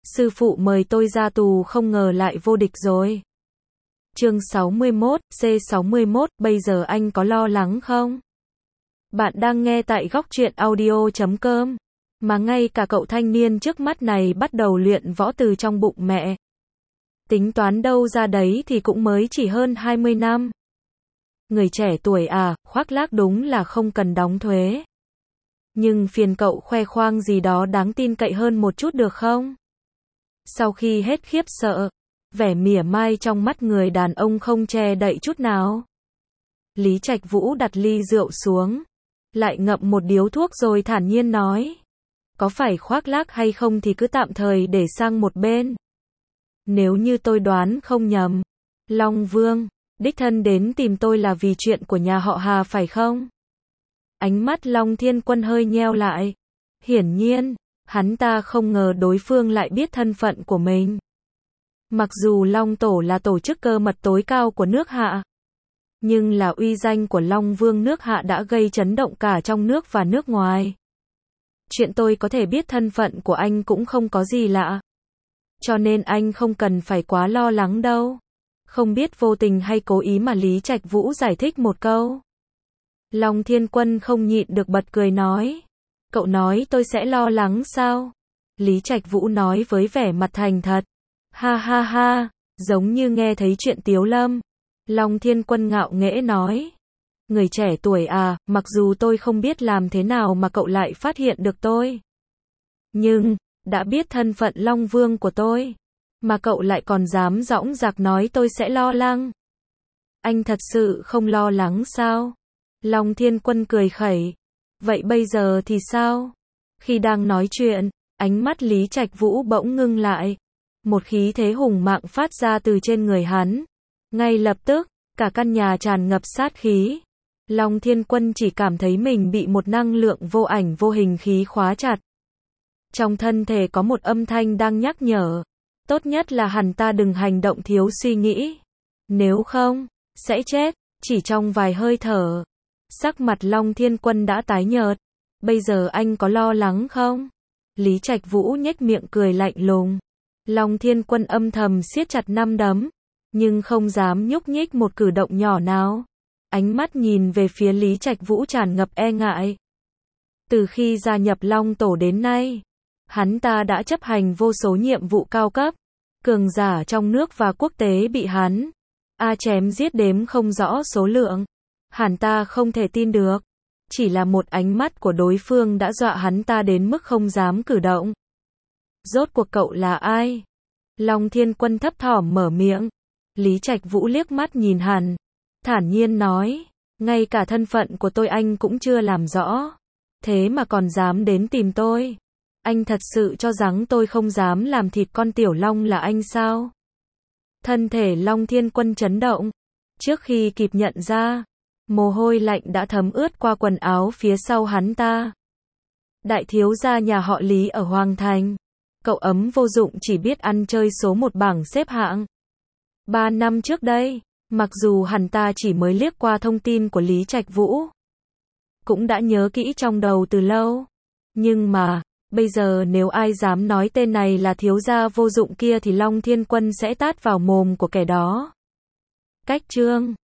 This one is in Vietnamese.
sư phụ mời tôi ra tù không ngờ lại vô địch rồi. Chương 61, C61, bây giờ anh có lo lắng không? Bạn đang nghe tại góc truyện audio.com. Mà ngay cả cậu thanh niên trước mắt này bắt đầu luyện võ từ trong bụng mẹ. Tính toán đâu ra đấy thì cũng mới chỉ hơn 20 năm. Người trẻ tuổi à, khoác lác đúng là không cần đóng thuế. Nhưng phiền cậu khoe khoang gì đó đáng tin cậy hơn một chút được không? Sau khi hết khiếp sợ, vẻ mỉa mai trong mắt người đàn ông không che đậy chút nào. Lý Trạch Vũ đặt ly rượu xuống, lại ngậm một điếu thuốc rồi thản nhiên nói. Có phải khoác lác hay không thì cứ tạm thời để sang một bên. Nếu như tôi đoán không nhầm, Long Vương đích thân đến tìm tôi là vì chuyện của nhà họ Hà phải không? Ánh mắt Long Thiên Quân hơi nheo lại. Hiển nhiên, hắn ta không ngờ đối phương lại biết thân phận của mình. Mặc dù Long Tổ là tổ chức cơ mật tối cao của nước Hạ, nhưng là uy danh của Long Vương nước Hạ đã gây chấn động cả trong nước và nước ngoài. Chuyện tôi có thể biết thân phận của anh cũng không có gì lạ. Cho nên anh không cần phải quá lo lắng đâu. Không biết vô tình hay cố ý mà Lý Trạch Vũ giải thích một câu. Long Thiên Quân không nhịn được bật cười nói. Cậu nói tôi sẽ lo lắng sao? Lý Trạch Vũ nói với vẻ mặt thành thật. Ha ha ha, giống như nghe thấy chuyện Tiếu Lâm. Long Thiên Quân ngạo nghễ nói. Người trẻ tuổi à, mặc dù tôi không biết làm thế nào mà cậu lại phát hiện được tôi. Nhưng, đã biết thân phận Long Vương của tôi, mà cậu lại còn dám dõng dạc nói tôi sẽ lo lắng. Anh thật sự không lo lắng sao? Long Thiên Quân cười khẩy. Vậy bây giờ thì sao? Khi đang nói chuyện, ánh mắt Lý Trạch Vũ bỗng ngưng lại. Một khí thế hùng mạnh phát ra từ trên người hắn. Ngay lập tức, cả căn nhà tràn ngập sát khí. Long Thiên Quân chỉ cảm thấy mình bị một năng lượng vô ảnh vô hình khí khóa chặt. Trong thân thể có một âm thanh đang nhắc nhở. Tốt nhất là hắn ta đừng hành động thiếu suy nghĩ. Nếu không, sẽ chết. Chỉ trong vài hơi thở, sắc mặt Long Thiên Quân đã tái nhợt. Bây giờ anh có lo lắng không? Lý Trạch Vũ nhếch miệng cười lạnh lùng. Long Thiên Quân âm thầm siết chặt nắm đấm, nhưng không dám nhúc nhích một cử động nhỏ nào. Ánh mắt nhìn về phía Lý Trạch Vũ tràn ngập e ngại. Từ khi gia nhập Long Tổ đến nay, hắn ta đã chấp hành vô số nhiệm vụ cao cấp. Cường giả trong nước và quốc tế bị hắn chém giết đếm không rõ số lượng. Hắn ta không thể tin được. Chỉ là một ánh mắt của đối phương đã dọa hắn ta đến mức không dám cử động. Rốt cuộc cậu là ai? Long Thiên Quân thấp thỏm mở miệng. Lý Trạch Vũ liếc mắt nhìn hắn, thản nhiên nói. Ngay cả thân phận của tôi anh cũng chưa làm rõ. Thế mà còn dám đến tìm tôi. Anh thật sự cho rằng tôi không dám làm thịt con tiểu long là anh sao? Thân thể Long Thiên Quân chấn động. Trước khi kịp nhận ra, mồ hôi lạnh đã thấm ướt qua quần áo phía sau hắn ta. Đại thiếu gia nhà họ Lý ở Hoàng Thành. Cậu ấm vô dụng chỉ biết ăn chơi số một bảng xếp hạng. 3 năm trước đây, mặc dù hắn ta chỉ mới liếc qua thông tin của Lý Trạch Vũ, cũng đã nhớ kỹ trong đầu từ lâu. Nhưng mà, bây giờ nếu ai dám nói tên này là thiếu gia vô dụng kia thì Long Thiên Quân sẽ tát vào mồm của kẻ đó. Cách chương